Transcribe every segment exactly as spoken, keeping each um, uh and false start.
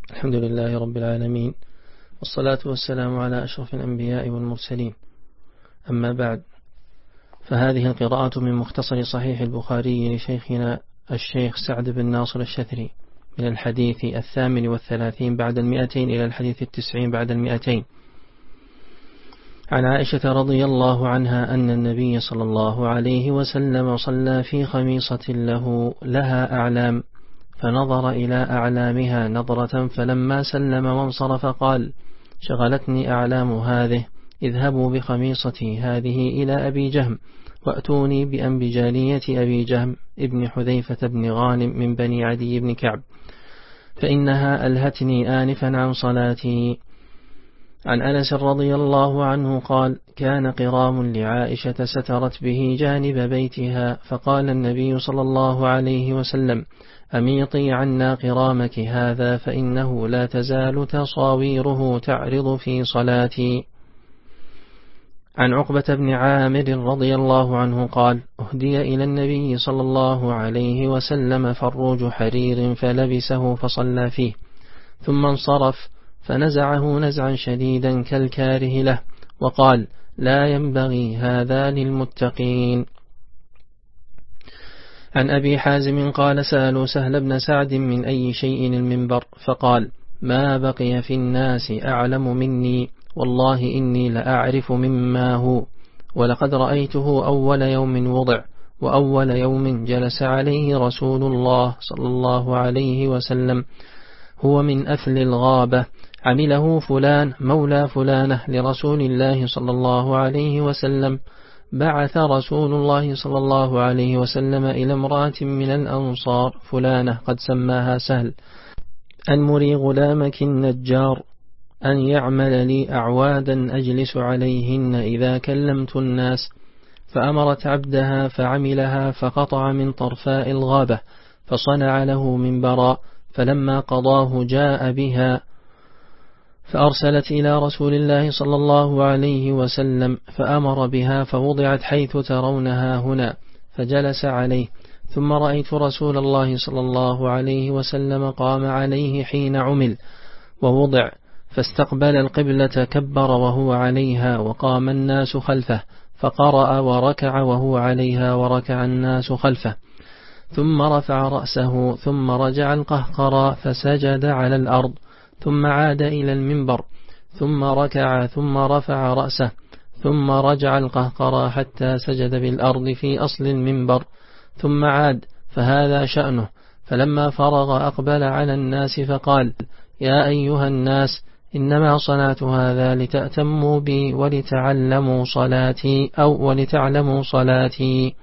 الحمد لله رب العالمين، والصلاة والسلام على أشرف الأنبياء والمرسلين. أما بعد، فهذه القراءة من مختصر صحيح البخاري لشيخنا الشيخ سعد بن ناصر الشثري، من الحديث الثامن والثلاثين بعد المئتين إلى الحديث التسعين بعد المئتين. عن عائشة رضي الله عنها أن النبي صلى الله عليه وسلم صلى في خميصة له لها أعلام، فنظر إلى أعلامها نظرة، فلما سلم وانصرف قال: شغلتني أعلام هذه، اذهبوا بخميصتي هذه إلى أبي جهم، وأتوني بأنبجالية أبي جهم ابن حذيفة بن غانم من بني عدي بن كعب، فإنها ألهتني آنفا عن صلاتي. عن أنس رضي الله عنه قال: كان قرام لعائشة سترت به جانب بيتها، فقال النبي صلى الله عليه وسلم: أميطي عنا قرامك هذا، فإنه لا تزال تصاويره تعرض في صلاتي. عن عقبة بن عامر رضي الله عنه قال: أهدي إلى النبي صلى الله عليه وسلم فروج حرير فلبسه فصلى فيه، ثم انصرف فنزعه نزعا شديدا كالكاره له، وقال: لا ينبغي هذا للمتقين. عن أبي حازم قال: سألوا سهل بن سعد من أي شيء المنبر، فقال: ما بقي في الناس أعلم مني، والله إني لأعرف مما هو، ولقد رأيته أول يوم وضع، وأول يوم جلس عليه رسول الله صلى الله عليه وسلم، هو من أثل الغابة، عمله فلان مولى فلانة لرسول الله صلى الله عليه وسلم. بعث رسول الله صلى الله عليه وسلم إلى امرأة من الأنصار فلانة قد سماها سهل، أن مري غلامك النجار أن يعمل لي أعوادا أجلس عليهن إذا كلمت الناس، فأمرت عبدها فعملها، فقطع من طرفاء الغابة، فصنع له منبرا، فلما قضاه جاء بها، فأرسلت إلى رسول الله صلى الله عليه وسلم، فأمر بها، فوضعت حيث ترونها هنا، فجلس عليه. ثم رأيت رسول الله صلى الله عليه وسلم قام عليه حين عمل ووضع، فاستقبل القبلة كبر وهو عليها، وقام الناس خلفه، فقرأ وركع وهو عليها، وركع الناس خلفه، ثم رفع رأسه، ثم رجع القهقرى فسجد على الأرض، ثم عاد إلى المنبر، ثم ركع، ثم رفع رأسه، ثم رجع القهقرى حتى سجد بالأرض في أصل المنبر، ثم عاد، فهذا شأنه. فلما فرغ أقبل على الناس فقال: يا أيها الناس، إنما صنعت هذا لتأتموا بي ولتعلموا صلاتي أو ولتعلموا صلاتي.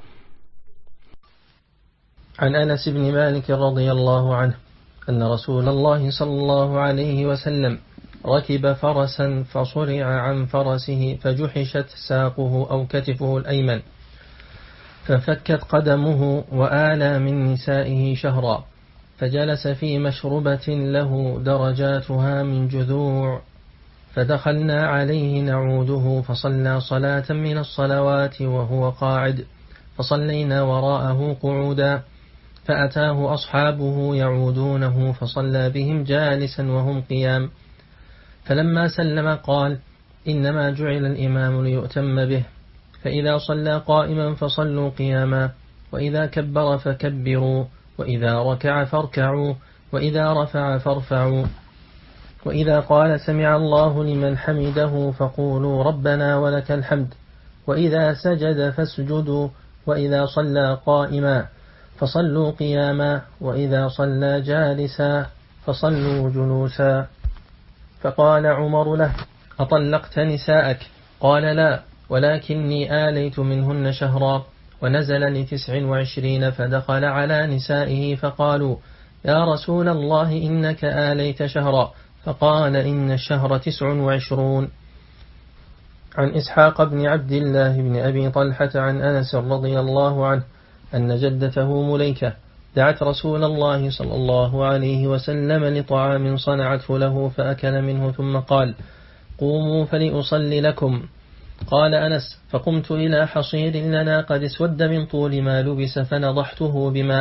عن أنس بن مالك رضي الله عنه أن رسول الله صلى الله عليه وسلم ركب فرسا فصرع عن فرسه، فجحشت ساقه أو كتفه الأيمن، ففكت قدمه، وآلى من نسائه شهرا، فجلس في مشربة له درجاتها من جذوع، فدخلنا عليه نعوده، فصلى صلاة من الصلوات وهو قاعد، فصلينا وراءه قعودا، فأتاه أصحابه يعودونه، فصلى بهم جالسا وهم قيام، فلما سلم قال: إنما جعل الإمام ليؤتم به، فإذا صلى قائما فصلوا قياما، وإذا كبر فكبروا، وإذا ركع فاركعوا، وإذا رفع فارفعوا، وإذا قال سمع الله لمن حمده فقولوا ربنا ولك الحمد، وإذا سجد فاسجدوا، وإذا صلى قائما فصلوا قياما، وإذا صلى جالسا فصلوا جلوسا. فقال عمر له: أطلقت نساءك؟ قال: لا، ولكني آليت منهن شهرا. ونزل لتسع وعشرين، فدخل على نسائه فقالوا: يا رسول الله، إنك آليت شهرا. فقال: إن الشهر تسع وعشرون. عن إسحاق بن عبد الله بن أبي طلحة عن أنس رضي الله عنه أن جدته مليكة دعت رسول الله صلى الله عليه وسلم لطعام صنعته له، فأكل منه، ثم قال: قوموا فلأصلي لكم. قال أنس: فقمت إلى حصير لنا قد اسود من طول ما لبس، فنضحته بماء،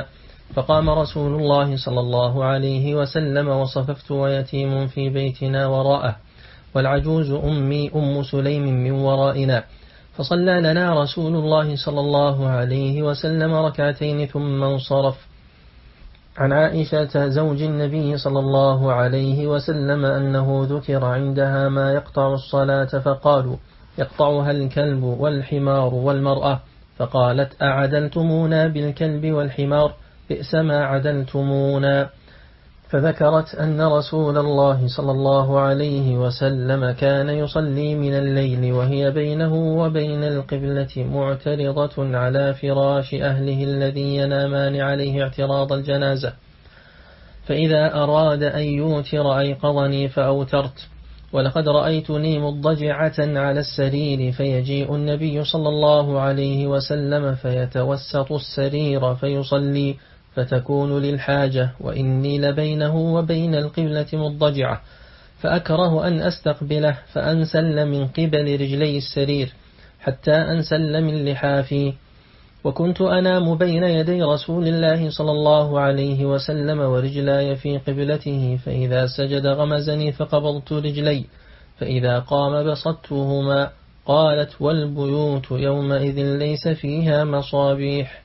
فقام رسول الله صلى الله عليه وسلم وصففت ويتيم في بيتنا وراءه والعجوز أمي أم سليم من ورائنا، فصلى لنا رسول الله صلى الله عليه وسلم ركعتين ثم انصرف. عن عائشة زوج النبي صلى الله عليه وسلم أنه ذكر عندها ما يقطع الصلاة فقالوا يقطعها الكلب والحمار والمرأة، فقالت أعدلتمونا بالكلب والحمار بئس ما عدلتمونا. فذكرت أن رسول الله صلى الله عليه وسلم كان يصلي من الليل وهي بينه وبين القبلة معترضة على فراش أهله الذي ينامان عليه اعتراض الجنازة، فإذا أراد أن يوتر أيقظني فأوترت، ولقد رأيتني مضجعة على السرير فيجيء النبي صلى الله عليه وسلم فيتوسط السرير فيصلي فتكون للحاجة وإني لبينه وبين القبلة مضجعة، فأكره أن أستقبله فأنسل من قبل رجلي السرير حتى أنسل من لحافي، وكنت أنام بين يدي رسول الله صلى الله عليه وسلم ورجلاي في قبلته، فإذا سجد غمزني فقبضت رجلي، فإذا قام بسطتهما. قالت والبيوت يومئذ ليس فيها مصابيح.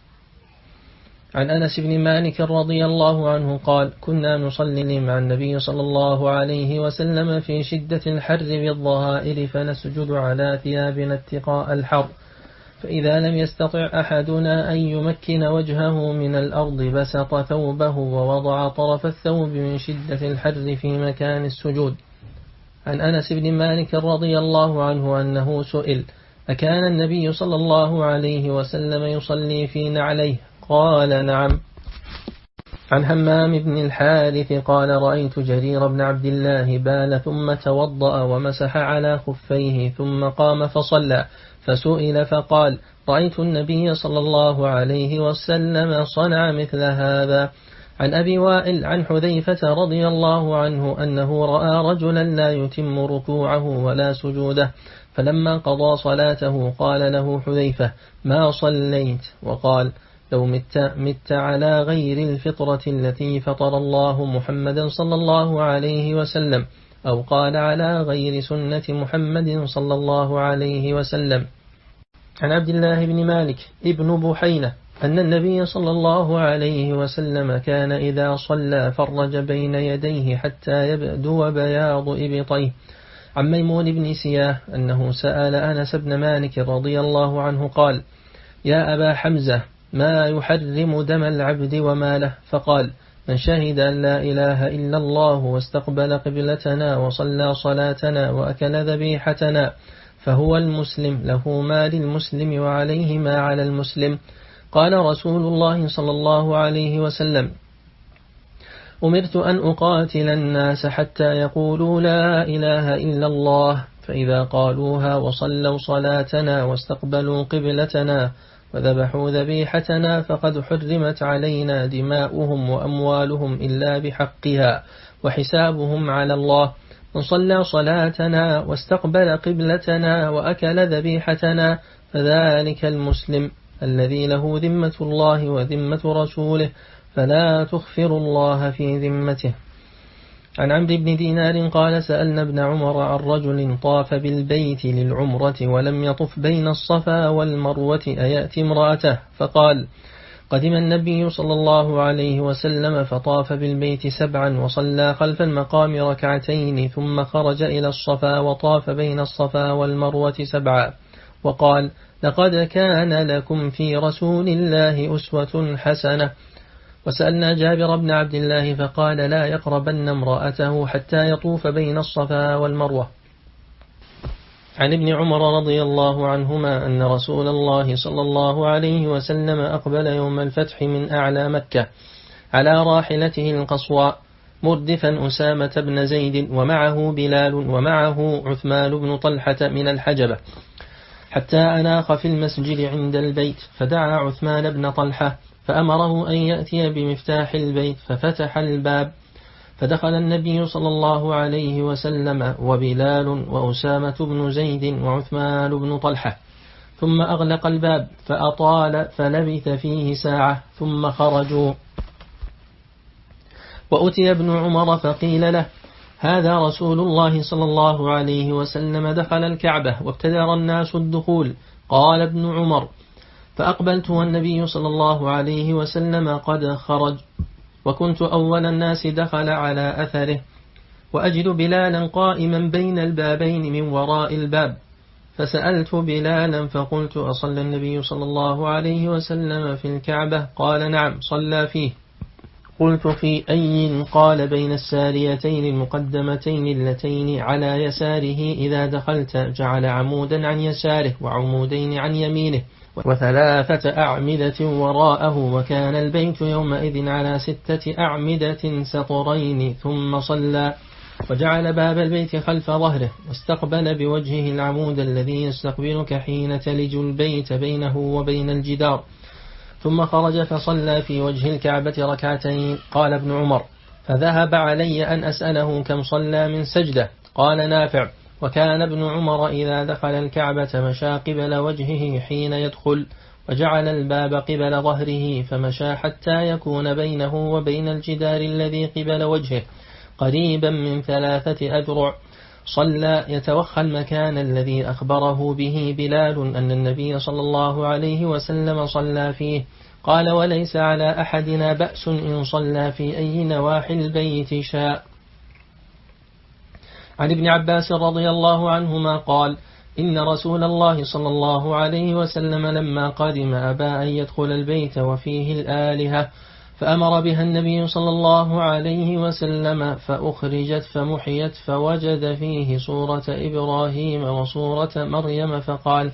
عن أنس بن مالك رضي الله عنه قال كنا نصلي مع النبي صلى الله عليه وسلم في شدة الحر بالظهائر فنسجد على ثيابنا اتقاء الحر، فإذا لم يستطع أحدنا أن يمكن وجهه من الأرض بسط ثوبه ووضع طرف الثوب من شدة الحر في مكان السجود. عن أنس بن مالك رضي الله عنه أنه سئل أكان النبي صلى الله عليه وسلم يصلي في نعليه؟ قال نعم. عن همام بن الحارث قال رأيت جرير بن عبد الله بال ثم توضأ ومسح على خفيه ثم قام فصلى، فسئل فقال رأيت النبي صلى الله عليه وسلم صنع مثل هذا. عن أبي وائل عن حذيفة رضي الله عنه أنه رأى رجلا لا يتم ركوعه ولا سجوده، فلما قضى صلاته قال له حذيفة ما صليت؟ وقال لو مت, مت على غير الفطرة التي فطر الله محمدا صلى الله عليه وسلم، أو قال على غير سنة محمد صلى الله عليه وسلم. عن عبد الله بن مالك ابن بحينة أن النبي صلى الله عليه وسلم كان إذا صلى فرج بين يديه حتى يبدو بياض إبطيه. عن ميمون بن سياه أنه سأل أنس بن مالك رضي الله عنه قال يا أبا حمزة ما يحرم دم العبد وماله؟ فقال من شهد أن لا إله إلا الله واستقبل قبلتنا وصلى صلاتنا وأكل ذبيحتنا فهو المسلم، له ما للمسلم وعليه ما على المسلم. قال رسول الله صلى الله عليه وسلم أمرت أن أقاتل الناس حتى يقولوا لا إله إلا الله، فإذا قالوها وصلوا صلاتنا واستقبلوا قبلتنا وذبحوا ذبيحتنا فقد حرمت علينا دماؤهم وأموالهم إلا بحقها وحسابهم على الله. من صلى صلاتنا واستقبل قبلتنا وأكل ذبيحتنا فذلك المسلم الذي له ذمة الله وذمة رسوله، فلا تخفر الله في ذمته. عن عمرو بن دينار قال سألنا ابن عمر عن رجل طاف بالبيت للعمرة ولم يطف بين الصفا والمروة أيأتي امرأته؟ فقال قدم النبي صلى الله عليه وسلم فطاف بالبيت سبعا وصلى خلف المقام ركعتين ثم خرج إلى الصفا وطاف بين الصفا والمروة سبعا، وقال لقد كان لكم في رسول الله أسوة حسنة. وسألنا جابر بن عبد الله فقال لا يقربن امرأته حتى يطوف بين الصفا والمروة. عن ابن عمر رضي الله عنهما أن رسول الله صلى الله عليه وسلم أقبل يوم الفتح من أعلى مكة على راحلته القصواء مردفا أسامة بن زيد ومعه بلال ومعه عثمان بن طلحة من الحجبة، حتى أناخ في المسجد عند البيت، فدعا عثمان بن طلحة فأمره أن يأتي بمفتاح البيت، ففتح الباب، فدخل النبي صلى الله عليه وسلم وبلال وأسامة بن زيد وعثمان بن طلحة، ثم أغلق الباب فأطال فلبث فيه ساعة ثم خرجوا. وأتي ابن عمر فقيل له: هذا رسول الله صلى الله عليه وسلم دخل الكعبة وابتدر الناس الدخول. قال ابن عمر: فأقبلت والنبي صلى الله عليه وسلم قد خرج، وكنت أول الناس دخل على أثره، وأجد بلالا قائما بين البابين من وراء الباب، فسألت بلالا فقلت: أصلى النبي صلى الله عليه وسلم في الكعبة؟ قال: نعم صلى فيه. قلت: في أي؟ قال: بين الساريتين المقدمتين اللتين على يساره، إذا دخلت جعل عمودا عن يساره وعمودين عن يمينه وثلاثة أعمدة وراءه، وكان البيت يومئذ على ستة أعمدة سطرين، ثم صلى وجعل باب البيت خلف ظهره، واستقبل بوجهه العمود الذي يستقبلك حين تلج البيت بينه وبين الجدار، ثم خرج فصلى في وجه الكعبة ركعتين. قال ابن عمر: فذهب علي أن أسأله كم صلى من سجدة. قال نافع: وكان ابن عمر إذا دخل الكعبة مشى قبل وجهه حين يدخل، وجعل الباب قبل ظهره، فمشى حتى يكون بينه وبين الجدار الذي قبل وجهه قريبا من ثلاثة أذرع. صلى يتوخى المكان الذي أخبره به بلال أن النبي صلى الله عليه وسلم صلى فيه. قال: وليس على أحدنا بأس إن صلى في أي نواحي البيت شاء. عن ابن عباس رضي الله عنهما قال: إن رسول الله صلى الله عليه وسلم لما قدم أبى أن يدخل البيت وفيه الآلهة، فأمر بها النبي صلى الله عليه وسلم، فأخرجت فمحيت، فوجد فيه صورة إبراهيم وصورة مريم، فقال: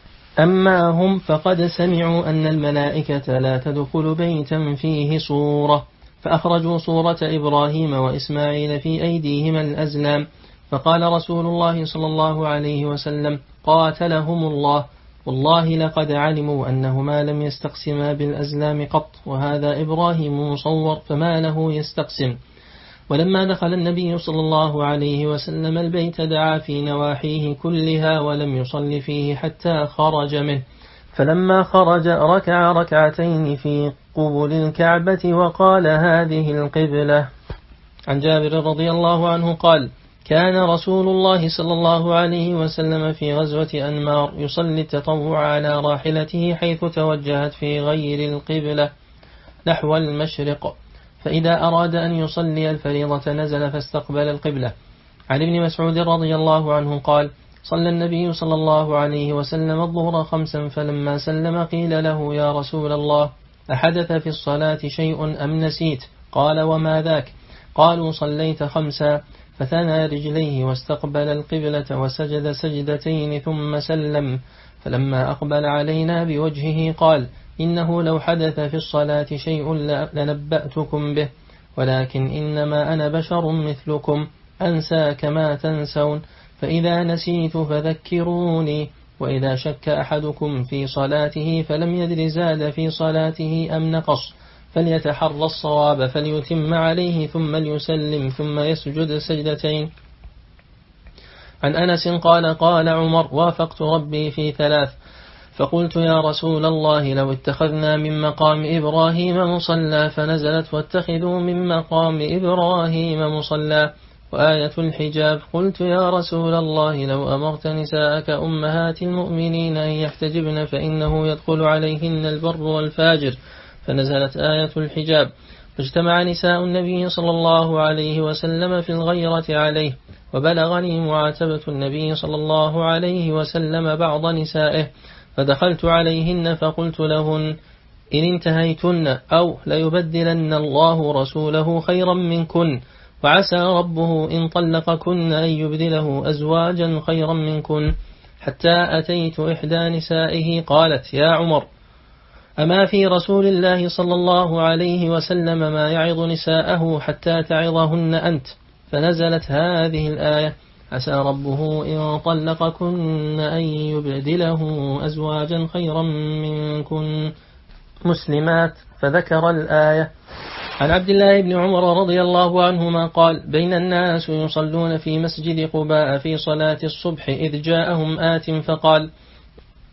أما هم فقد سمعوا أن الملائكة لا تدخل بيتا فيه صورة، فأخرجوا صورة إبراهيم وإسماعيل في أيديهما الأزلام، فقال رسول الله صلى الله عليه وسلم: قاتلهم الله، والله لقد علموا أنهما لم يستقسما بالأزلام قط، وهذا إبراهيم مصور فما له يستقسم. ولما دخل النبي صلى الله عليه وسلم البيت دعا في نواحيه كلها ولم يصل فيه حتى خرج منه، فلما خرج ركع ركعتين في قبل الكعبة وقال: هذه القبلة. عن جابر رضي الله عنه قال: كان رسول الله صلى الله عليه وسلم في غزوة أنمار يصلي التطوع على راحلته حيث توجهت في غير القبلة نحو المشرق، فإذا أراد أن يصلي الفريضة نزل فاستقبل القبلة. عن ابن مسعود رضي الله عنه قال: صلى النبي صلى الله عليه وسلم الظهر خمسا، فلما سلم قيل له: يا رسول الله، أحدث في الصلاة شيء أم نسيت؟ قال: وما ذاك؟ قالوا: صليت خمسا. فثنى رجليه واستقبل القبلة وسجد سجدتين ثم سلم، فلما أقبل علينا بوجهه قال: إنه لو حدث في الصلاة شيء لنبأتكم به، ولكن إنما أنا بشر مثلكم أنسى كما تنسون، فإذا نسيت فذكروني. وإذا شك أحدكم في صلاته فلم يدر زاد في صلاته أم نقص فليتحرى الصواب فليتم عليه ثم ليسلم ثم يسجد سجدتين. عن أنس قال: قال عمر: وافقت ربي في ثلاث، فقلت: يا رسول الله، لو اتخذنا من مقام إبراهيم مصلى، فنزلت: واتخذوا من مقام إبراهيم مصلى. وآية الحجاب. قلت: يا رسول الله، لو أمرت نساءك أمهات المؤمنين أن يحتجبن فإنه يدخل عليهن البر والفاجر، فنزلت آية الحجاب. فاجتمع نساء النبي صلى الله عليه وسلم في الغيرة عليه، وبلغني معاتبة النبي صلى الله عليه وسلم بعض نسائه، فدخلت عليهن فقلت لهن: إن انتهيتن أو ليبدلن الله رسوله خيرا منكن، وعسى ربه إن طلقكن أن يبدله أزواجا خيرا منكن. حتى أتيت إحدى نسائه قالت: يا عمر، أما في رسول الله صلى الله عليه وسلم ما يعظ نساءه حتى تعظهن أنت؟ فنزلت هذه الآية: عسى ربه إن طلقكن أن يبدله أزواجا خيرا منكن مسلمات، فذكر الآية. عن عبد الله بن عمر رضي الله عنهما قال: بين الناس يصلون في مسجد قباء في صلاة الصبح إذ جاءهم آت فقال: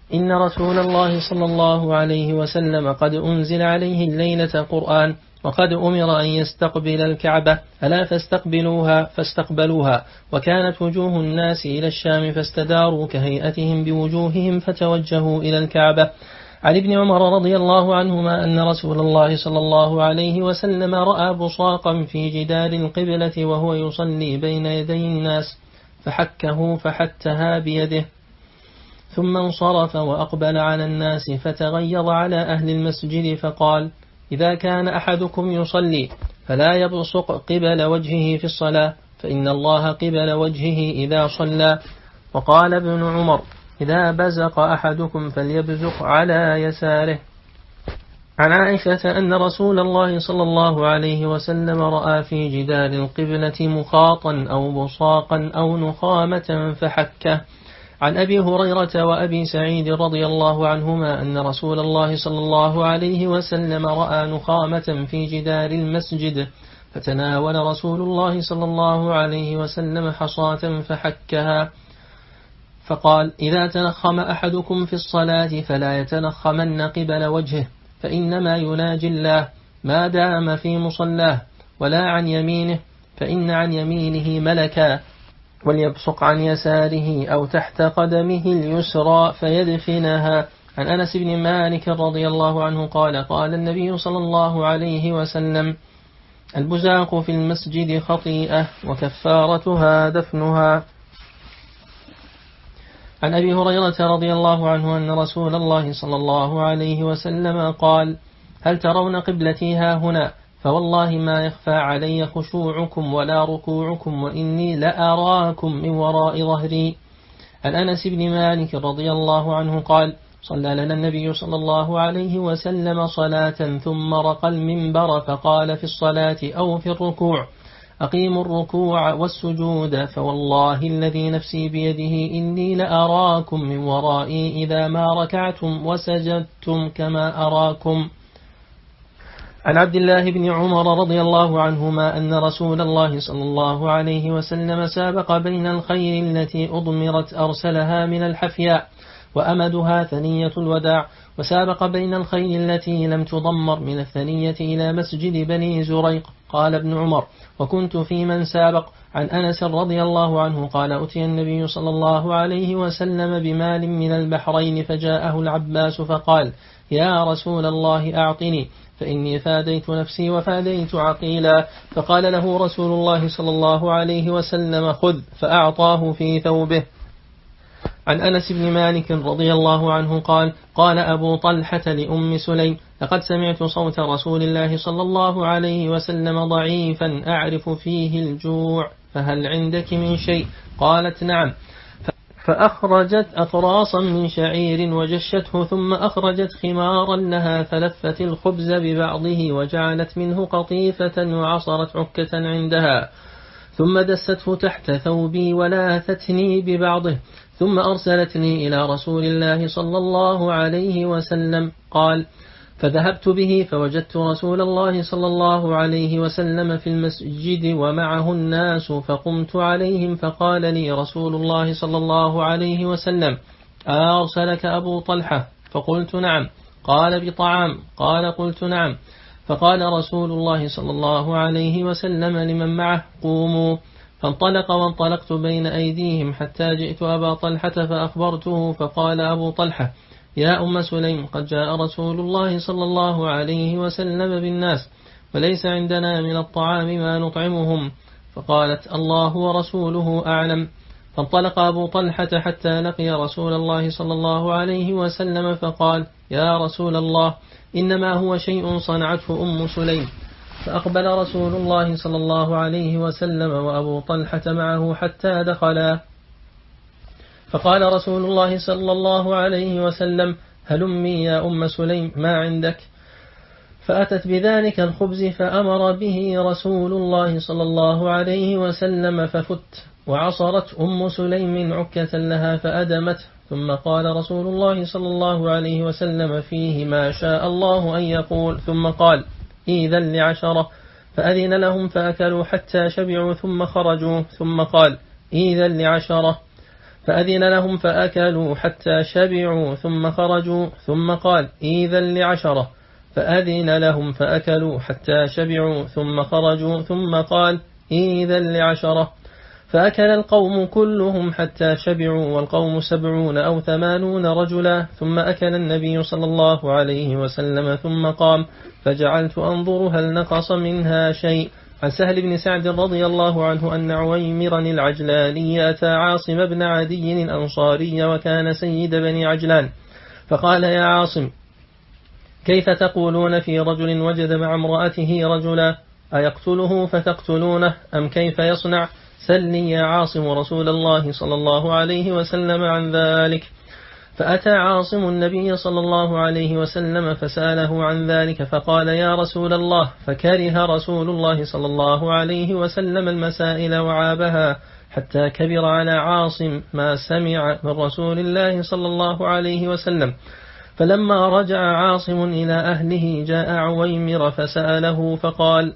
إن رسول الله صلى الله عليه وسلم قد أنزل عليه الليلة قرآن وقد أمر أن يستقبل الكعبة ألا فاستقبلوها فاستقبلوها وكانت وجوه الناس إلى الشام فاستداروا كهيئتهم بوجوههم فتوجهوا إلى الكعبة. عن ابن عمر رضي الله عنهما أن رسول الله صلى الله عليه وسلم رأى بصاقا في جدار القبلة وهو يصلي بين يدي الناس فحكه فحتها بيده ثم انصرف وأقبل على الناس فتغيظ على أهل المسجد فقال إذا كان أحدكم يصلي فلا يبصق قبل وجهه في الصلاة فإن الله قبل وجهه إذا صلى. وقال ابن عمر إذا بزق أحدكم فليبزق على يساره. عن عائشة أن رسول الله صلى الله عليه وسلم رأى في جدار القبلة مخاطا أو بصاقا أو نخامة فحكه. عن أبي هريرة وأبي سعيد رضي الله عنهما أن رسول الله صلى الله عليه وسلم رأى نخامة في جدار المسجد فتناول رسول الله صلى الله عليه وسلم حصاة فحكها فقال إذا تنخم أحدكم في الصلاة فلا يتنخمن قبل وجهه فإنما يناجي الله ما دام في مصلاه ولا عن يمينه فإن عن يمينه ملكا وليبصق عن يساره أو تحت قدمه اليسرى فيدفنها. عن أنس بن مالك رضي الله عنه قال قال النبي صلى الله عليه وسلم البزاق في المسجد خطيئة وكفارتها دفنها. عن أبي هريرة رضي الله عنه أن رسول الله صلى الله عليه وسلم قال هل ترون قبلتي ها هنا فوالله ما يخفى علي خشوعكم ولا ركوعكم وإني لأراكم من وراء ظهري. عن أنس بن مالك رضي الله عنه قال صلى لنا النبي صلى الله عليه وسلم صلاة ثم رقى المنبر فقال في الصلاة أو في الركوع أقيموا الركوع والسجود فوالله الذي نفسي بيده إني لأراكم من ورائي إذا ما ركعتم وسجدتم كما أراكم. عن عبد الله بن عمر رضي الله عنهما أن رسول الله صلى الله عليه وسلم سابق بين الخيل التي أضمرت أرسلها من الحفياء وأمدها ثنية الوداع وسابق بين الخيل التي لم تضمر من الثنية إلى مسجد بني زريق. قال ابن عمر وكنت في من سابق. عن أنس رضي الله عنه قال أتي النبي صلى الله عليه وسلم بمال من البحرين فجاءه العباس فقال يا رسول الله أعطني فإني فاديت نفسي وفاديت عقيلا. فقال له رسول الله صلى الله عليه وسلم خذ فأعطاه في ثوبه. عن أنس بن مالك رضي الله عنه قال قال أبو طلحة لأم سليم لقد سمعت صوت رسول الله صلى الله عليه وسلم ضعيفا أعرف فيه الجوع فهل عندك من شيء؟ قالت نعم. فأخرجت أقراصا من شعير وجشته ثم أخرجت خمارا لها فلفت الخبز ببعضه وجعلت منه قطيفة وعصرت عكة عندها ثم دسته تحت ثوبي ولاثتني ببعضه ثم أرسلتني إلى رسول الله صلى الله عليه وسلم. قال فذهبت به فوجدت رسول الله صلى الله عليه وسلم في المسجد ومعه الناس فقمت عليهم فقال لي رسول الله صلى الله عليه وسلم أرسلك أبو طلحة؟ فقلت نعم. قال بطعام؟ قال قلت نعم. فقال رسول الله صلى الله عليه وسلم لمن معه قوموا. فانطلق وانطلقت بين أيديهم حتى جئت أبا طلحة فأخبرته فقال أبو طلحة يا أم سليم قد جاء رسول الله صلى الله عليه وسلم بالناس وليس عندنا من الطعام ما نطعمهم. فقالت الله ورسوله أعلم. فانطلق أبو طلحة حتى لقي رسول الله صلى الله عليه وسلم فقال يا رسول الله إنما هو شيء صنعته أم سليم. فأقبل رسول الله صلى الله عليه وسلم وأبو طلحة معه حتى دخلا. فقال رسول الله صلى الله عليه وسلم هلمي يا أم سليم ما عندك؟ فأتت بذلك الخبز فأمر به رسول الله صلى الله عليه وسلم ففت وعصرت أم سليم عكة لها فأدمت. ثم قال رسول الله صلى الله عليه وسلم فيه ما شاء الله أن يقول ثم قال إذا لعشرة فأذن لهم فأكلوا حتى شبعوا ثم خرجوا ثم قال إذا لعشرة فأذن لهم فأكلوا حتى شبعوا ثم خرجوا، ثم قال: إذا لعشرة. فأذن لهم فأكلوا حتى شبعوا ثم خرجوا، ثم قال: إذا لعشرة. فأكل القوم كلهم حتى شبعوا، والقوم سبعون أو ثمانون رجلا. ثم أكل النبي صلى الله عليه وسلم ثم قام، فجعلت أنظر هل نقص منها شيء. عن سهل بن سعد رضي الله عنه أن عويمرا العجلاني أتى عاصم بن عدي الأنصاري وكان سيد بني عجلان، فقال: يا عاصم، كيف تقولون في رجل وجد مع امرأته رجلا، أيقتله فتقتلونه أم كيف يصنع؟ سلني يا عاصم رسول الله صلى الله عليه وسلم عن ذلك. فأتى عاصم النبي صلى الله عليه وسلم فسأله عن ذلك، فقال: يا رسول الله. فكره رسول الله صلى الله عليه وسلم المسائل وعابها، حتى كبر على عاصم ما سمع من رسول الله صلى الله عليه وسلم. فلما رجع عاصم إلى أهله جاء عويمر فسأله فقال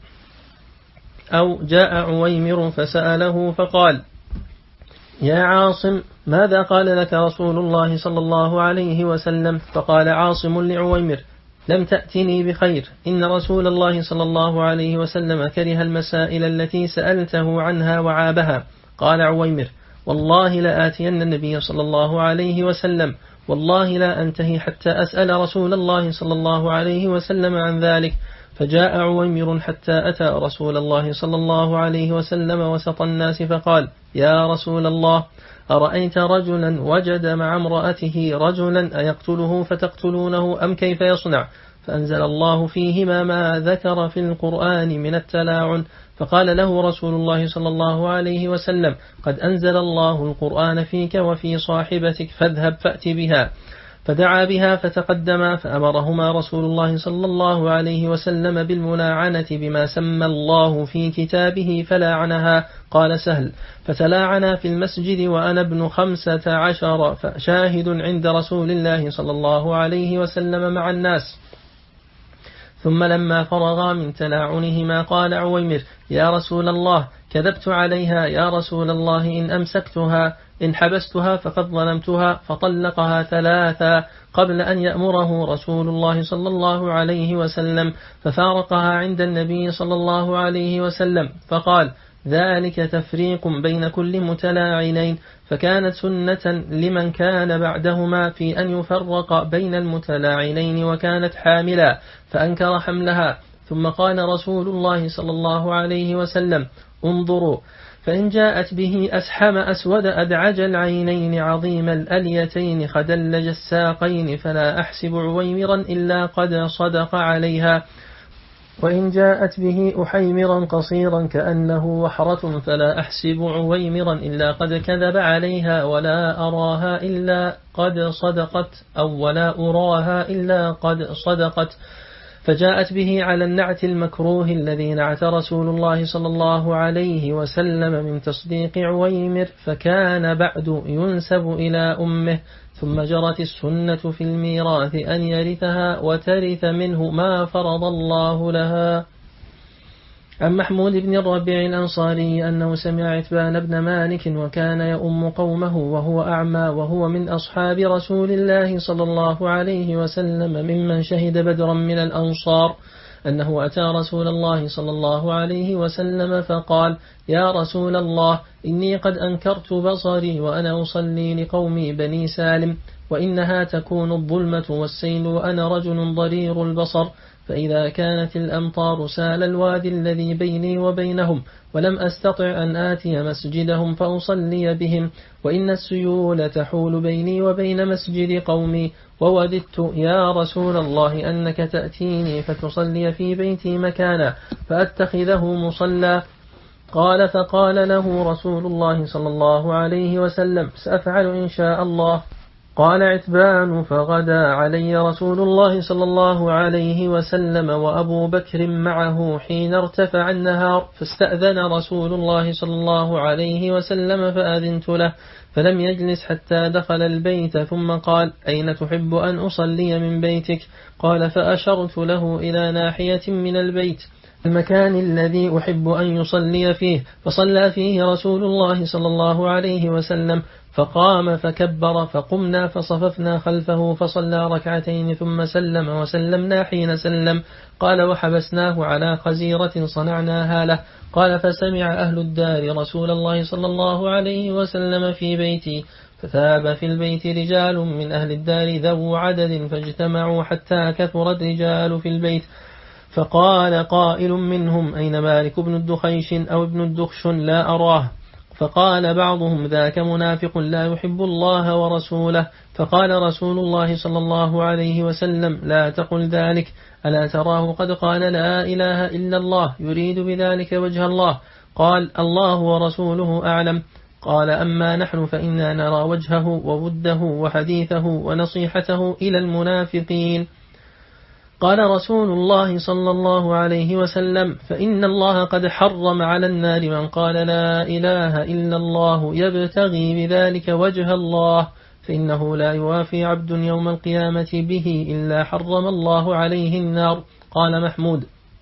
أو جاء عويمر فسأله فقال: يا عاصم، ماذا قال لك رسول الله صلى الله عليه وسلم؟ فقال عاصم لعويمر: لم تأتني بخير، إن رسول الله صلى الله عليه وسلم كره المسائل التي سألته عنها وعابها. قال عويمر: والله لا آتين النبي صلى الله عليه وسلم، والله لا أنتهي حتى أسأل رسول الله صلى الله عليه وسلم عن ذلك. فجاء عويمر حتى أتى رسول الله صلى الله عليه وسلم وسط الناس، فقال: يا رسول الله، أرأيت رجلا وجد مع امرأته رجلا أيقتله فتقتلونه أم كيف يصنع؟ فأنزل الله فيهما ما ذكر في القرآن من التلاعن. فقال له رسول الله صلى الله عليه وسلم: قد أنزل الله القرآن فيك وفي صاحبتك، فاذهب فأت بها. فدعا بها فتقدما، فأمرهما رسول الله صلى الله عليه وسلم بالملاعنة بما سمى الله في كتابه فلاعنها. قال سهل: فتلاعنا في المسجد وأنا ابن خمسة عشر شاهد عند رسول الله صلى الله عليه وسلم مع الناس. ثم لما فرغا من تلاعنهما قال عويمر: يا رسول الله، كذبت عليها يا رسول الله، إن أمسكتها إن حبستها فقد ظلمتها. فطلقها ثلاثا قبل أن يأمره رسول الله صلى الله عليه وسلم، ففارقها عند النبي صلى الله عليه وسلم، فقال: ذلك تفريق بين كل متلاعنين. فكانت سنة لمن كان بعدهما في أن يفرق بين المتلاعنين، وكانت حاملا فأنكر حملها. ثم قال رسول الله صلى الله عليه وسلم: انظروا، فإن جاءت به أسحم أسود أدعج العينين عظيم الأليتين خدلج الساقين فلا أحسب عويمرا إلا قد صدق عليها، وإن جاءت به أحيمرا قصيرا كأنه وحرة فلا أحسب عويمرا إلا قد كذب عليها، ولا أراها إلا قد صدقت أو ولا أراها إلا قد صدقت. فجاءت به على النعت المكروه الذي نعت رسول الله صلى الله عليه وسلم من تصديق عويمر، فكان بعد ينسب إلى أمه. ثم جرت السنة في الميراث أن يرثها وترث منه ما فرض الله لها. عن محمود بن الربيع الأنصاري أنه سمع عتبان بن مالك وكان يؤم قومه وهو أعمى، وهو من أصحاب رسول الله صلى الله عليه وسلم ممن شهد بدرا من الأنصار، أنه أتى رسول الله صلى الله عليه وسلم فقال: يا رسول الله، إني قد أنكرت بصري وأنا أصلي لقومي بني سالم، وإنها تكون الظلمة والسيل وأنا رجل ضرير البصر، فإذا كانت الأمطار سال الوادي الذي بيني وبينهم، ولم أستطع أن آتي مسجدهم فأصلي بهم، وإن السيول تحول بيني وبين مسجد قومي، ووددت يا رسول الله أنك تأتيني فتصلي في بيتي مكانا فأتخذه مصلى. قال: فقال له رسول الله صلى الله عليه وسلم: سأفعل إن شاء الله. قال عتبان: فغدا علي رسول الله صلى الله عليه وسلم وأبو بكر معه حين ارتفع النهار، فاستأذن رسول الله صلى الله عليه وسلم فأذنت له، فلم يجلس حتى دخل البيت، ثم قال: أين تحب أن أصلي من بيتك؟ قال: فأشرت له إلى ناحية من البيت. المكان الذي أحب أن يصلي فيه، فصلى فيه رسول الله صلى الله عليه وسلم، فقام فكبر، فقمنا فصففنا خلفه فصلى ركعتين ثم سلم وسلمنا حين سلم. قال وحبسناه على خزيرة صنعناها له. قال فسمع أهل الدار رسول الله صلى الله عليه وسلم في بيتي، فثاب في البيت رجال من أهل الدار ذو عدد، فاجتمعوا حتى كثر الرجال في البيت، فقال قائل منهم أين مالك بن الدخيش أو ابن الدخش لا أراه؟ فقال بعضهم ذاك منافق لا يحب الله ورسوله. فقال رسول الله صلى الله عليه وسلم لا تقل ذلك، ألا تراه قد قال لا إله إلا الله يريد بذلك وجه الله؟ قال الله ورسوله أعلم. قال أما نحن فإنا نرى وجهه ووده وحديثه ونصيحته إلى المنافقين. قال رسول الله صلى الله عليه وسلم فإن الله قد حرم على النار من قال لا إله إلا الله يبتغي بذلك وجه الله، فإنه لا يوافي عبد يوم القيامة به إلا حرم الله عليه النار. قال محمود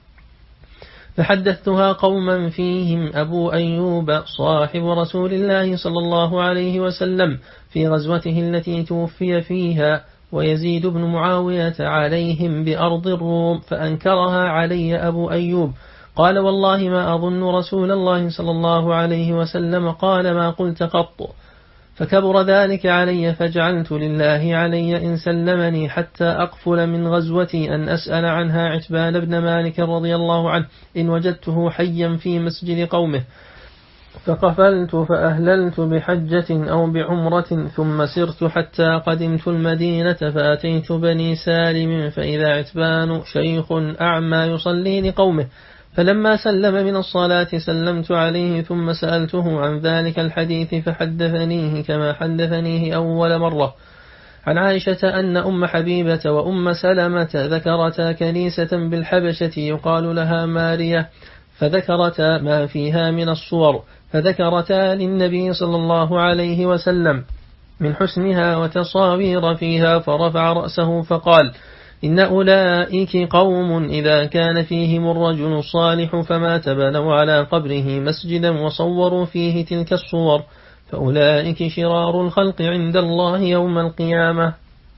فحدثتها قوما فيهم أبو أيوب صاحب رسول الله صلى الله عليه وسلم في غزوته التي توفي فيها، ويزيد بن معاوية عليهم بأرض الروم، فأنكرها علي أبو أيوب. قال والله ما أظن رسول الله صلى الله عليه وسلم قال ما قلت قط، فكبر ذلك علي، فجعلت لله علي إن سلمني حتى أقفل من غزوتي أن أسأل عنها عتبان بن مالك رضي الله عنه إن وجدته حيا في مسجد قومه، فقفلت فأهللت بحجة أو بعمرة، ثم سرت حتى قدمت المدينة، فأتيت بني سالم فإذا عتبان شيخ أعمى يصلي لقومه، فلما سلم من الصلاة سلمت عليه ثم سألته عن ذلك الحديث فحدثنيه كما حدثنيه أول مرة. عن عائشة أن أم حبيبة وأم سلمة ذكرتا كنيسة بالحبشة يقال لها مارية، فذكرتا ما فيها من الصور، فذكرتا للنبي صلى الله عليه وسلم من حسنها وتصاوير فيها، فرفع رأسه فقال إن أولئك قوم إذا كان فيهم الرجل الصالح فمات بنوا على قبره مسجدا وصوروا فيه تلك الصور، فأولئك شرار الخلق عند الله يوم القيامة.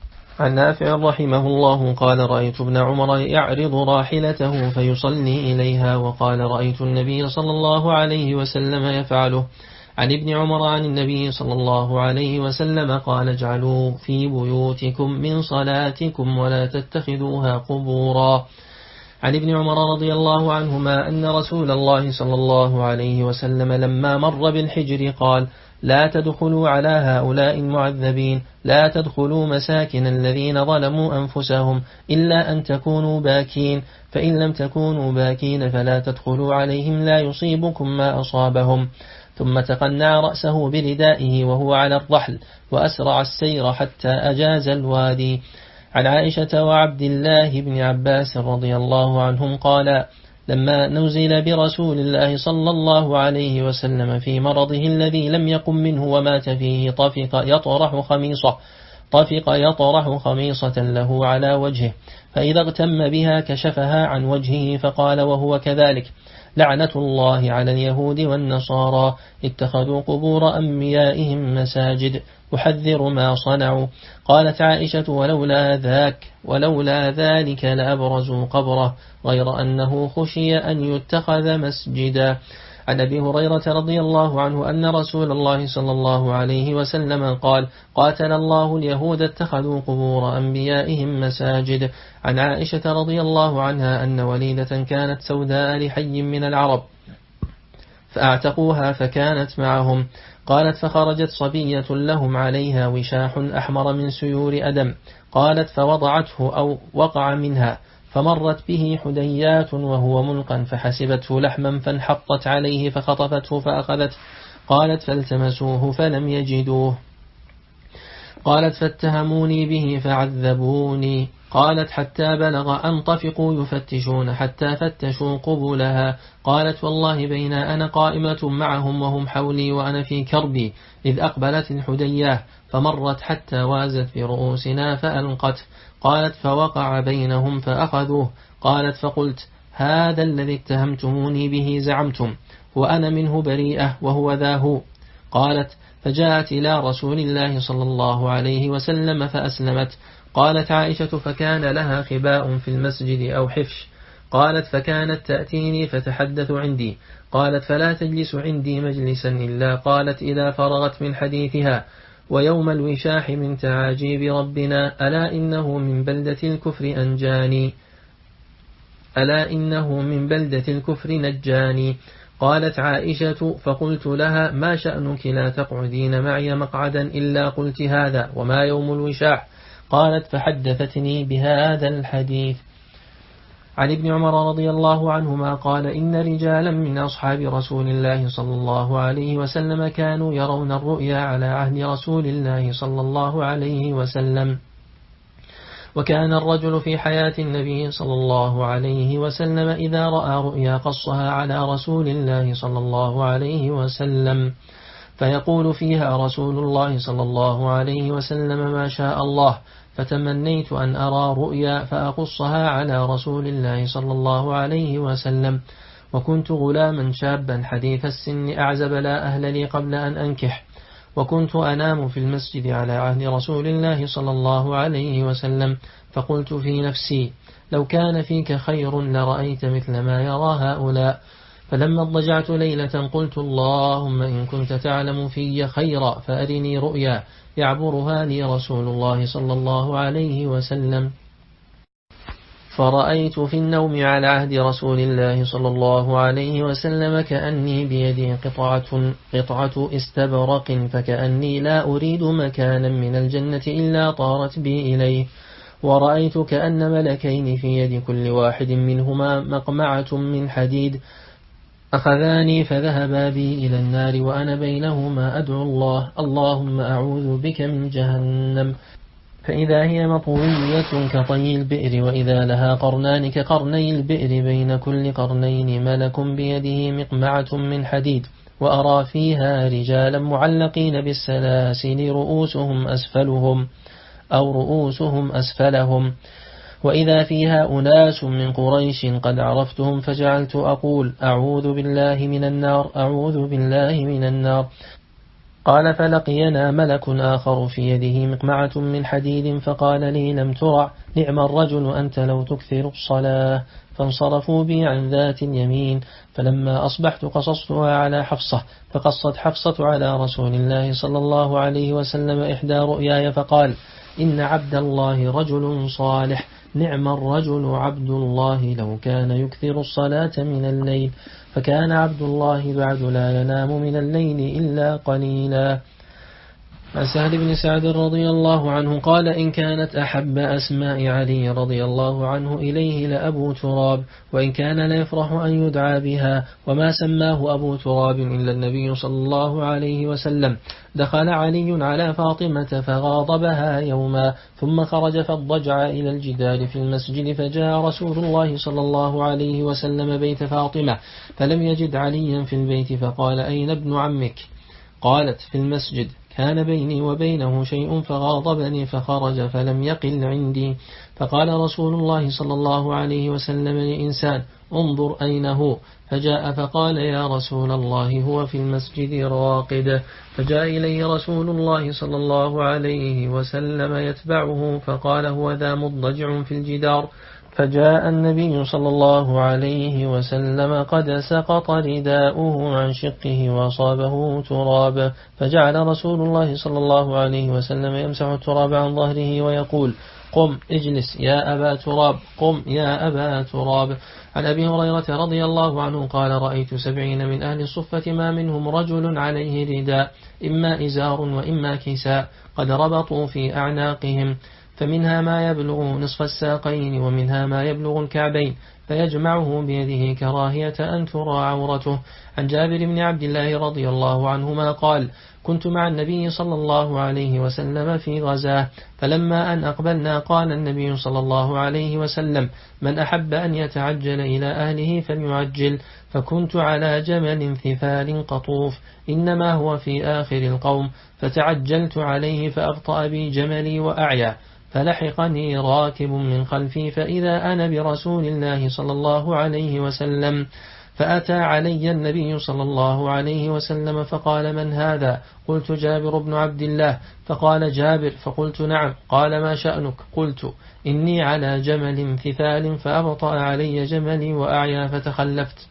عن نافع رحمه الله قال رأيت ابن عمر يعرض راحلته فيصلي إليها، وقال رأيت النبي صلى الله عليه وسلم يفعله. عن ابن عمر عن النبي صلى الله عليه وسلم قال اجعلوا في بيوتكم من صلاتكم ولا تتخذوها قبورا. عن ابن عمر رضي الله عنهما أن رسول الله صلى الله عليه وسلم لما مر بالحجر قال لا تدخلوا على هؤلاء المعذبين، لا تدخلوا مساكن الذين ظلموا أنفسهم إلا أن تكونوا باكين، فإن لم تكونوا باكين فلا تدخلوا عليهم لا يصيبكم ما أصابهم. ثم تقنع رأسه بردائه وهو على الرحل، وأسرع السير حتى أجاز الوادي. عن عائشة وعبد الله بن عباس رضي الله عنهم قال لما نزل برسول الله صلى الله عليه وسلم في مرضه الذي لم يقم منه ومات فيه طفق يطرح خميصة طفق يطرح خميصة له على وجهه، فإذا اغتم بها كشفها عن وجهه، فقال وهو كذلك لعنة الله على اليهود والنصارى اتخذوا قبور أنبيائهم مساجد، أحذر ما صنعوا. قالت عائشة ولولا ذاك ولولا ذلك لأبرزوا قبره، غير أنه خشي أن يتخذ مسجدا. عن أبي هريرة رضي الله عنه أن رسول الله صلى الله عليه وسلم قال قاتل الله اليهود اتخذوا قبور أنبيائهم مساجد. عن عائشة رضي الله عنها أن وليدة كانت سوداء لحي من العرب فأعتقوها فكانت معهم، قالت فخرجت صبية لهم عليها وشاح أحمر من سيور أدم، قالت فوضعته أو وقع منها، فمرت به حديات وهو ملقا فحسبته لحما فانحطت عليه فخطفته فأخذته، قالت فالتمسوه فلم يجدوه، قالت فاتهموني به فعذبوني، قالت حتى بلغ أن طفقوا يفتشون حتى فتشوا قبولها، قالت والله بين أنا قائمة معهم وهم حولي وأنا في كربي إذ أقبلت الحدياه فمرت حتى وازت برؤوسنا فألقته، قالت فوقع بينهم فأخذوه، قالت فقلت هذا الذي اتهمتموني به زعمتم وأنا منه بريئة وهو ذا هو. قالت فجاءت إلى رسول الله صلى الله عليه وسلم فأسلمت. قالت عائشة فكان لها خباء في المسجد أو حفش. قالت فكانت تأتيني فتحدث عندي. قالت فلا تجلس عندي مجلسا إلا قالت إذا فرغت من حديثها ويوم الوشاح من تعاجيب ربنا ألا إنه من بلدة الكفر أنجاني ألا إنه من بلدة الكفر نجاني. قالت عائشة فقلت لها ما شأنك لا تقعدين معي مقعدا إلا قلت هذا وما يوم الوشاح. قالت فحدثتني بهذا الحديث. عن ابن عمر رضي الله عنهما قال إن رجالا من أصحاب رسول الله صلى الله عليه وسلم كانوا يرون الرؤيا على عهد رسول الله صلى الله عليه وسلم. وكان الرجل في حياة النبي صلى الله عليه وسلم إذا رأى رؤيا قصها على رسول الله صلى الله عليه وسلم فيقول فيها رسول الله صلى الله عليه وسلم ما شاء الله. فتمنيت أن أرى رؤيا فأقصها على رسول الله صلى الله عليه وسلم. وكنت غلاما شابا حديث السن أعزب لا أهل لي قبل أن أنكح. وكنت أنام في المسجد على عهد رسول الله صلى الله عليه وسلم. فقلت في نفسي لو كان فيك خير لرأيت مثل ما يرى هؤلاء. فلما اضطجعت ليلة قلت اللهم إن كنت تعلم في خيرا فأرني رؤيا يعبرها لي رسول الله صلى الله عليه وسلم. فرأيت في النوم على عهد رسول الله صلى الله عليه وسلم كأني بيدي قطعة, قطعة استبرق فكأني لا أريد مكانا من الجنة إلا طارت بي إليه. ورأيت كأن ملكين في يد كل واحد منهما مقمعة من حديد أخذاني فذهبا بي إلى النار وأنا بينهما أدعو الله اللهم أعوذ بك من جهنم. فإذا هي مطوية كطي البئر وإذا لها قرنان كقرني البئر بين كل قرنين ملك بيده مقمعة من حديد. وأرى فيها رجالا معلقين بالسلاسل رؤوسهم أسفلهم أو رؤوسهم أسفلهم. وإذا فيها أناس من قريش قد عرفتهم فجعلت أقول أعوذ بالله من النار أعوذ بالله من النار. قال فلقينا ملك آخر في يده مقمعة من حديد فقال لي لم ترع نعم الرجل أنت لو تكثر الصلاة. فانصرفوا بي عن ذات اليمين. فلما أصبحت قصصتها على حفصة فقصت حفصة على رسول الله صلى الله عليه وسلم إحدى رؤياي فقال إن عبد الله رجل صالح نعم الرجل عبد الله لو كان يكثر الصلاة من الليل. فكان عبد الله بعد لا ينام من الليل إلا قليلا. عن سهل بن سعد رضي الله عنه قال إن كانت أحب أسماء علي رضي الله عنه إليه لأبو تراب وإن كان لا يفرح أن يدعى بها وما سماه أبو تراب إلا النبي صلى الله عليه وسلم. دخل علي على فاطمة فغاضبها يوما ثم خرج فاضطجع إلى الجدار في المسجد فجاء رسول الله صلى الله عليه وسلم بيت فاطمة فلم يجد عليا في البيت فقال أين ابن عمك؟ قالت في المسجد كان بيني وبينه شيء فغاضبني فخرج فلم يقل عندي. فقال رسول الله صلى الله عليه وسلم لإنسان انظر أين هو؟ فجاء فقال يا رسول الله هو في المسجد راقد. فجاء إليه رسول الله صلى الله عليه وسلم يتبعه فقال هو ذا مضجع في الجدار. فجاء النبي صلى الله عليه وسلم قد سقط رداؤه عن شقه وأصابه تراب. فجعل رسول الله صلى الله عليه وسلم يمسح التراب عن ظهره ويقول قم اجلس يا أبا تراب قم يا أبا تراب. عن أبي هريرة رضي الله عنه قال رأيت سبعين من أهل الصفة ما منهم رجل عليه رداء إما إزار وإما كساء قد ربطوا في أعناقهم فمنها ما يبلغ نصف الساقين ومنها ما يبلغ الكعبين فيجمعه بيده كراهية أن ترى عورته. عن جابر بن عبد الله رضي الله عنهما قال كنت مع النبي صلى الله عليه وسلم في غزاه فلما أن أقبلنا قال النبي صلى الله عليه وسلم من أحب أن يتعجل إلى أهله فليعجل. فكنت على جمل ثفال قطوف إنما هو في آخر القوم فتعجلت عليه فأبطأ بي جملي وأعيا فلحقني راكب من خلفي فإذا أنا برسول الله صلى الله عليه وسلم، فأتى علي النبي صلى الله عليه وسلم فقال: من هذا؟ قلت: جابر بن عبد الله. فقال جابر، فقلت: نعم. قال: ما شأنك؟ قلت: إني على جمل امتثال فأبطأ علي جملي وأعيا فتخلفت.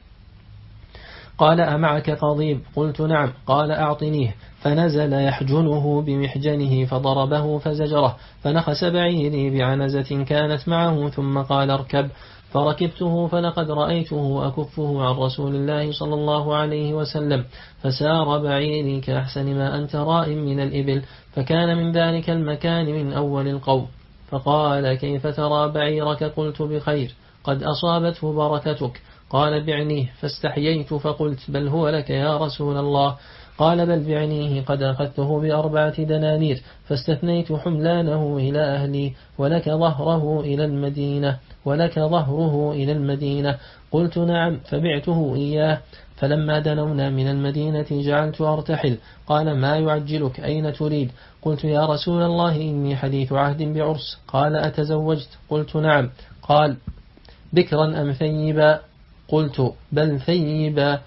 قال: أمعك قضيب؟ قلت: نعم. قال: أعطنيه. فنزل يحجنه بمحجنه فضربه فزجره، فنخس بعيري بعنزة كانت معه، ثم قال: اركب. فركبته، فلقد رأيته أكفه عن رسول الله صلى الله عليه وسلم، فسار بعيري كأحسن ما أنت راء من الإبل، فكان من ذلك المكان من أول القوم. فقال: كيف ترى بعيرك؟ قلت: بخير، قد أصابته بركتك. قال: بعنيه. فاستحييت فقلت: بل هو لك يا رسول الله. قال: بل بعنيه، قد أخذته بأربعة دنانير، فاستثنيت حملانه إلى أهلي، ولك ظهره إلى المدينة ولك ظهره إلى المدينة. قلت: نعم. فبعته إياه. فلما دنونا من المدينة جعلت أرتحل. قال: ما يعجلك؟ أين تريد؟ قلت: يا رسول الله، إني حديث عهد بعرس. قال: أتزوجت؟ قلت: نعم. قال: بكرا أم ثيبا؟ قلت: بل ثيبا.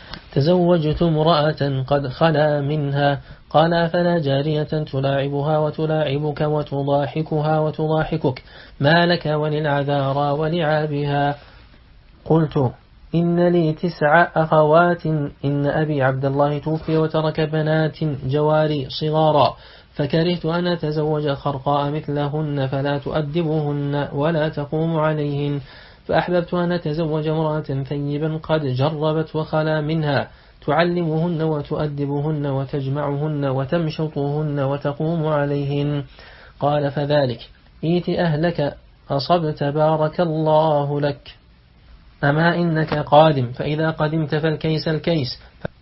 تزوجت امرأة قد خلا منها. قال: أفلا جارية تلاعبها وتلاعبك وتضاحكها وتضاحكك؟ ما لك وللعذارى ولعابها؟ قلت: إن لي تسع أخوات، إن أبي عبد الله توفي وترك بنات جواري صغارا، فكرهت أن أتزوج خرقاء مثلهن فلا تؤدبهن ولا تقوم عليهن، فأحببت أن أتزوج امرأة ثيبا قد جربت وخلا منها، تعلمهن وتؤدبهن وتجمعهن وتمشطهن وتقوم عليهن. قال: فذلك. إيت أهلك أصبت بارك الله لك. أما إنك قادم، فإذا قدمت فالكيس الكيس.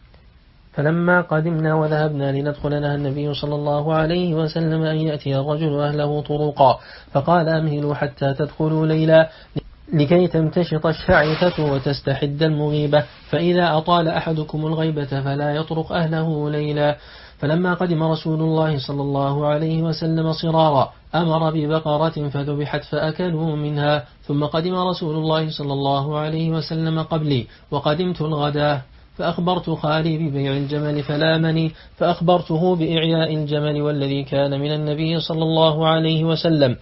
فلما قدمنا وذهبنا لندخل نهى النبي صلى الله عليه وسلم أن يأتي الرجل أهله طرقا، فقال: أمهلوا حتى تدخلوا ليلا لكي تمتشط الشعثة وتستحد المغيبة، فإذا أطال أحدكم الغيبة فلا يطرق أهله ليلا. فلما قدم رسول الله صلى الله عليه وسلم صرارا أمر ببقرة فذبحت فأكلوا منها، ثم قدم رسول الله صلى الله عليه وسلم قبلي، وقدمت الغداء فأخبرت خالي ببيع الجمل فلامني، فأخبرته بإعياء الجمل والذي كان من النبي صلى الله عليه وسلم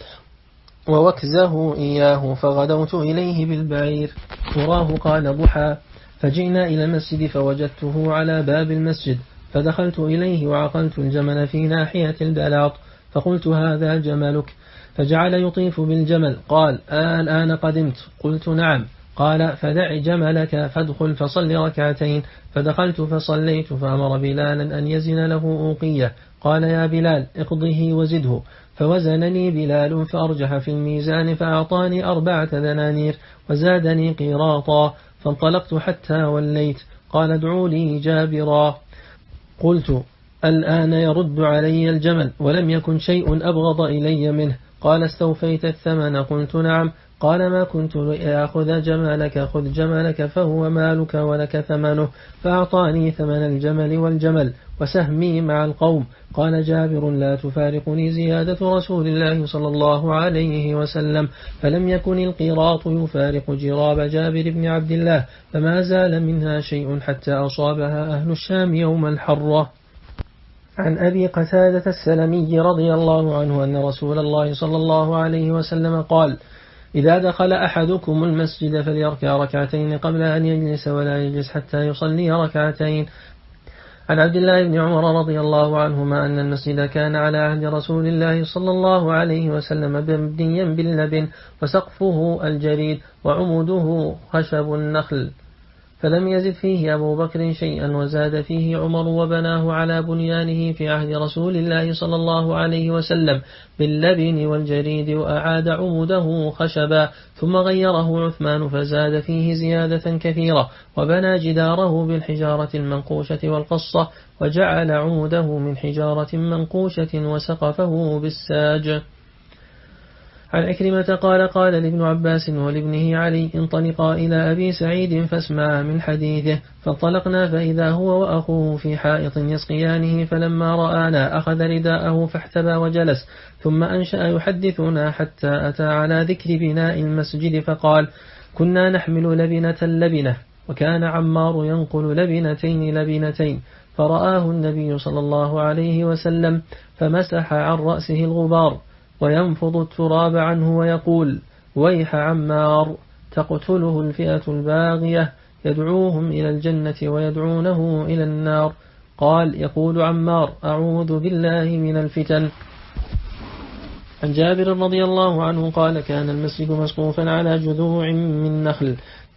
ووكزه إياه، فغدوت إليه بالبعير وراه قال ضحى، فجئنا إلى المسجد فوجدته على باب المسجد، فدخلت إليه وعقلت الجمل في ناحية البلاط، فقلت: هذا جملك؟ فجعل يطيف بالجمل. قال: آه الآن قدمت؟ قلت: نعم. قال: فدع جملك فادخل فصل ركعتين. فدخلت فصليت، فأمر بلالا أن يزن له أوقية. قال: يا بلال اقضه وزده. فوزنني بلال فأرجح في الميزان فأعطاني أربعة دنانير وزادني قيراطا، فانطلقت حتى وليت. قال: ادعوا لي جابرا. قلت: الآن يرد علي الجمل ولم يكن شيء أبغض إلي منه. قال: استوفيت الثمن؟ قلت: نعم. قال: ما كنت لأخذ جملك، خذ جملك فهو مالك ولك ثمنه. فأعطاني ثمن الجمل والجمل وسهمي مع القوم. قال جابر: لا تفارقني زيادة رسول الله صلى الله عليه وسلم، فلم يكن القيراط يفارق جراب جابر بن عبد الله، فما زال منها شيء حتى أصابها أهل الشام يوم الحرة. عن أبي قتادة السلمي رضي الله عنه أن رسول الله صلى الله عليه وسلم قال: إذا دخل أحدكم المسجد فليركع ركعتين قبل أن يجلس، ولا يجلس حتى يصلي ركعتين. عن عبد الله بن عمر رضي الله عنهما أن المسجد كان على عهد رسول الله صلى الله عليه وسلم مبنيا باللبن، وسقفه الجريد، وعموده خشب النخل، فلم يزد فيه أبو بكر شيئا، وزاد فيه عمر وبناه على بنيانه في عهد رسول الله صلى الله عليه وسلم باللبن والجريد، وأعاد عموده خشبا، ثم غيره عثمان فزاد فيه زيادة كثيرة، وبنى جداره بالحجارة المنقوشة والقصة، وجعل عموده من حجارة منقوشة، وسقفه بالساج. عن عكرمة قال قال لابن عباس ولابنه علي انطلقا إلى أبي سعيد فاسمعا من حديثه. فانطلقنا فإذا هو وأخوه في حائط يسقيانه، فلما رآنا أخذ رداءه فاحتبى وجلس، ثم أنشأ يحدثنا حتى أتى على ذكر بناء المسجد فقال: كنا نحمل لبنة لبنة، وكان عمار ينقل لبنتين لبنتين، فرآه النبي صلى الله عليه وسلم فمسح عن رأسه الغبار وينفض التراب عنه ويقول: ويح عمار، تقتله الفئة الباغية، يدعوهم إلى الجنة ويدعونه إلى النار. قال: يقول عمار: أعوذ بالله من الفتن. عن جابر رضي الله عنه قال: كان المسجد مسقوفا على جذوع من نخل،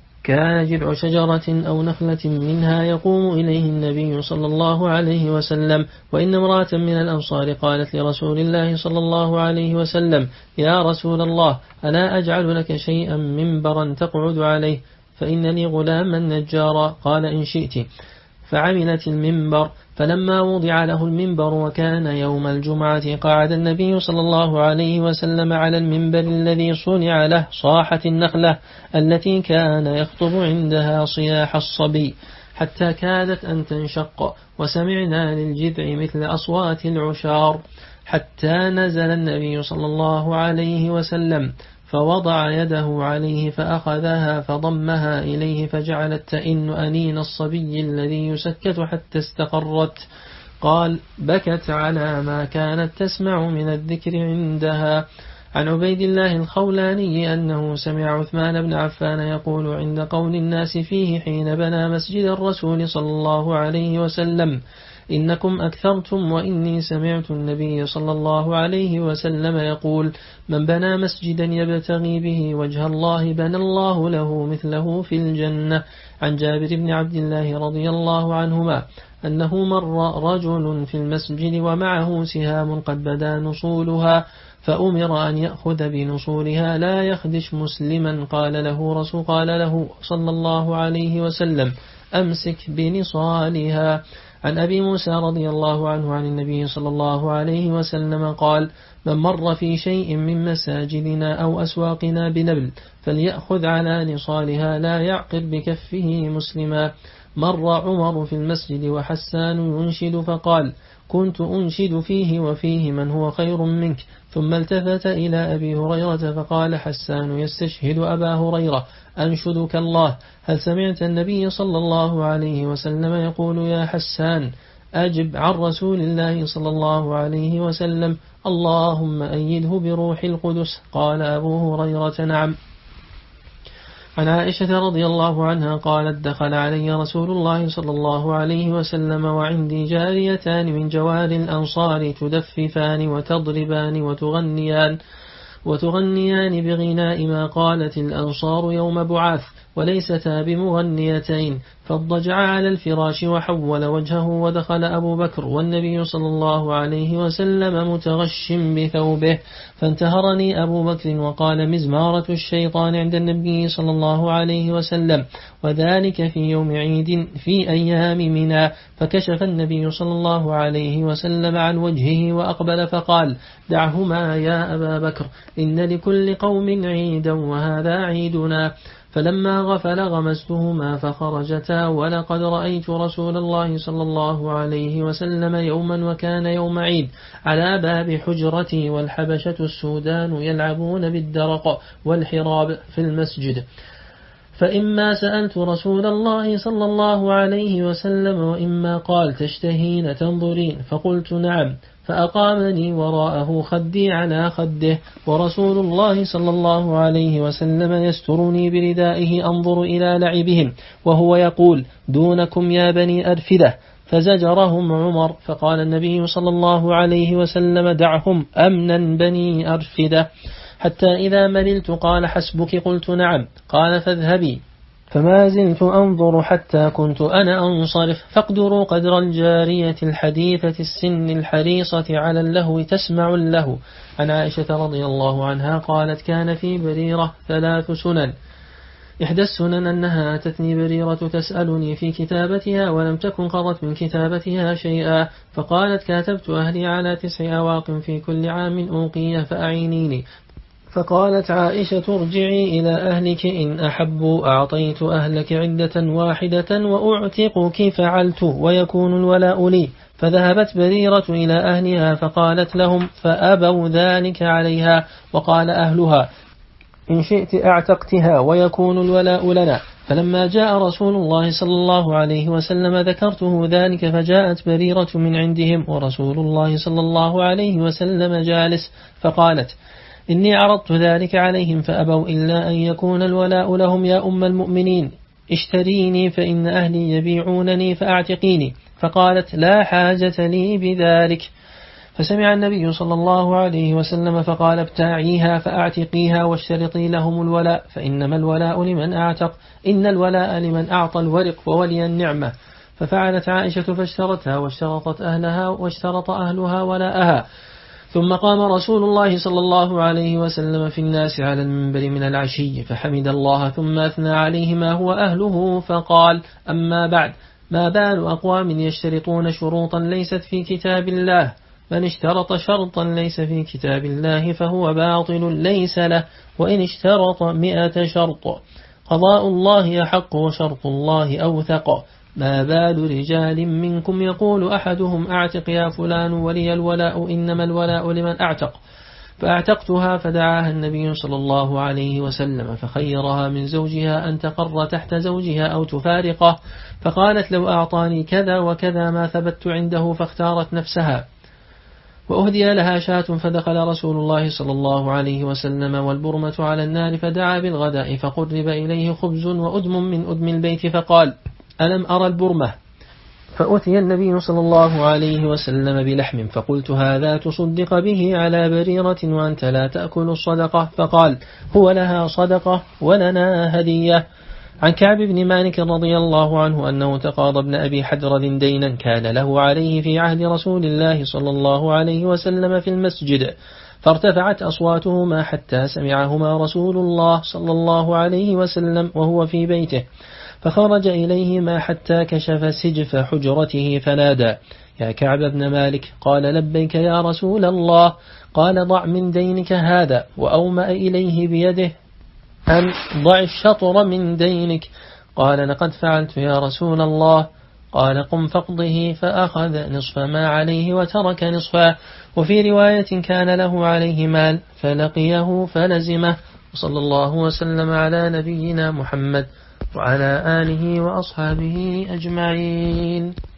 كان جذع شجرة أو نخلة منها يقوم إليه النبي صلى الله عليه وسلم. وإن امرأة من الأنصار قالت لرسول الله صلى الله عليه وسلم: يا رسول الله، ألا أجعل لك شيئا منبرا تقعد عليه، فإن لي غلاما نجارا. قال: إن شئت. فعملت المنبر، فلما وضع له المنبر وكان يوم الجمعة قعد النبي صلى الله عليه وسلم على المنبر الذي صنع له، صاحت النخلة التي كان يخطب عندها صياح الصبي حتى كادت أن تنشق، وسمعنا للجذع مثل أصوات العشار، حتى نزل النبي صلى الله عليه وسلم فوضع يده عليه فأخذها فضمها إليه، فجعلت تئن أنين الصبي الذي يسكت حتى استقرت. قال: بكت على ما كانت تسمع من الذكر عندها. عن عبيد الله الخولاني أنه سمع عثمان بن عفان يقول عند قول الناس فيه حين بنى مسجد الرسول صلى الله عليه وسلم: إنكم أكثرتم، وإني سمعت النبي صلى الله عليه وسلم يقول: من بنى مسجدا يبتغي به وجه الله بنى الله له مثله في الجنة. عن جابر بن عبد الله رضي الله عنهما أنه مر رجل في المسجد ومعه سهام قد بدا نصولها، فأمر أن يأخذ بنصولها لا يخدش مسلما. قال له رسول قال له صلى الله عليه وسلم: أمسك بنصالها. عن أبي موسى رضي الله عنه عن النبي صلى الله عليه وسلم قال: من مر في شيء من مساجدنا أو أسواقنا بنبل فليأخذ على نصالها لا يعقب بكفه مسلما. مر عمر في المسجد وحسان ينشد فقال: كنت أنشد فيه وفيه من هو خير منك. ثم التفت إلى أبي هريرة فقال حسان يستشهد أبا هريرة: أنشدك الله، هل سمعت النبي صلى الله عليه وسلم يقول يا حسان أجب عن رسول الله صلى الله عليه وسلم: اللهم أيده بروح القدس. قال أبو هريرة: نعم. عن عائشة رضي الله عنها قالت: دخل علي رسول الله صلى الله عليه وسلم وعندي جاريتان من جوار الأنصار تدففان وتضربان وتغنيان وتغنيان بغناء ما قالت الأنصار يوم بعاث، وليستا بمغنيتين. فاضطجع على الفراش وحول وجهه ودخل أبو بكر والنبي صلى الله عليه وسلم متغش بثوبه، فانتهرني أبو بكر وقال: مزمارة الشيطان عند النبي صلى الله عليه وسلم، وذلك في يوم عيد في أيام منى. فكشف النبي صلى الله عليه وسلم عن وجهه وأقبل فقال: دعهما يا أبا بكر، إن لكل قوم عيدا وهذا عيدنا. فلما غفل غمستهما فخرجتا، ولقد رأيت رسول الله صلى الله عليه وسلم يوما وكان يوم عيد على باب حجرتي والحبشة السودان يلعبون بالدرق والحراب في المسجد، فإما سألت رسول الله صلى الله عليه وسلم وإما قال: تشتهين تنظرين؟ فقلت: نعم. فأقامني وراءه خدي على خده، ورسول الله صلى الله عليه وسلم يسترني بردائه أنظر إلى لعبهم، وهو يقول: دونكم يا بني أرفدة. فزجرهم عمر، فقال النبي صلى الله عليه وسلم: دعهم أمنا بني أرفدة. حتى إذا مللت قال: حسبك؟ قلت: نعم. قال: فاذهبي. فما زلت أنظر حتى كنت أنا أنصرف، فاقدروا قدر الجارية الحديثة السن الحريصة على اللهو تسمع اللهو. عن عائشة رضي الله عنها قالت: كان في بريرة ثلاث سنن. إحدى السنن أنها أتتني بريرة تسألني في كتابتها ولم تكن قضت من كتابتها شيئا، فقالت: كاتبت أهلي على تسع أواق في كل عام أوقية فأعينيني. فقالت عائشة ارجعي إلى أهلك إن أحبوا أعطيت أهلك عدة واحدة وأعتقك فعلت ويكون الولاء لي. فذهبت بريرة إلى أهلها فقالت لهم فأبوا ذلك عليها، وقال أهلها إن شئت أعتقتها ويكون الولاء لنا. فلما جاء رسول الله صلى الله عليه وسلم ذكرته ذلك، فجاءت بريرة من عندهم ورسول الله صلى الله عليه وسلم جالس، فقالت إني عرضت ذلك عليهم فأبوا إلا أن يكون الولاء لهم يا أم المؤمنين، اشتريني فإن أهلي يبيعونني فأعتقيني. فقالت لا حاجة لي بذلك. فسمع النبي صلى الله عليه وسلم فقال ابتاعيها فأعتقيها واشترطي لهم الولاء، فإنما الولاء لمن أعتق، إن الولاء لمن أعطى الورق وولي النعمة. ففعلت عائشة فاشترتها واشترطت أهلها واشترط أهلها ولاءها. ثم قام رسول الله صلى الله عليه وسلم في الناس على المنبر من العشي فحمد الله ثم أثنى عليه ما هو أهله، فقال أما بعد، ما بال أقوام يشترطون شروطا ليست في كتاب الله؟ من اشترط شرطا ليس في كتاب الله فهو باطل ليس له، وإن اشترط مئة شرط. قضاء الله أحق وشرط الله أوثق. ما بال رجال منكم يقول أحدهم أعتق يا فلان ولي الولاء، إنما الولاء لمن أعتق. فأعتقتها فدعاها النبي صلى الله عليه وسلم فخيرها من زوجها أن تقر تحت زوجها أو تفارقه، فقالت لو أعطاني كذا وكذا ما ثبت عنده، فاختارت نفسها. وأهدي لها شاة فدخل رسول الله صلى الله عليه وسلم والبرمة على النار، فدعا بالغداء فقرب إليه خبز وأدم من أدم البيت، فقال ألم أرى البرمة؟ فأتي النبي صلى الله عليه وسلم بلحم، فقلت هذا تصدق به على بريرة وأنت لا تأكل الصدقة؟ فقال هو لها صدقة ولنا هدية. عن كعب بن مالك رضي الله عنه أنه تقاضى ابن أبي حدرد دينا كان له عليه في عهد رسول الله صلى الله عليه وسلم في المسجد، فارتفعت أصواتهما حتى سمعهما رسول الله صلى الله عليه وسلم وهو في بيته، فخرج إليهما حتى كشف سجف حجرته فنادى يا كعب بن مالك. قال لبيك يا رسول الله. قال ضع من دينك هذا، وأومأ إليه بيده أن ضع الشطر من دينك. قال لقد فعلت يا رسول الله. قال قم فاقضه، فأخذ نصف ما عليه وترك نصفا. وفي رواية كان له عليه مال فلقيه فلزمه. وصلى الله وسلم على نبينا محمد وعلى آله وأصحابه أجمعين.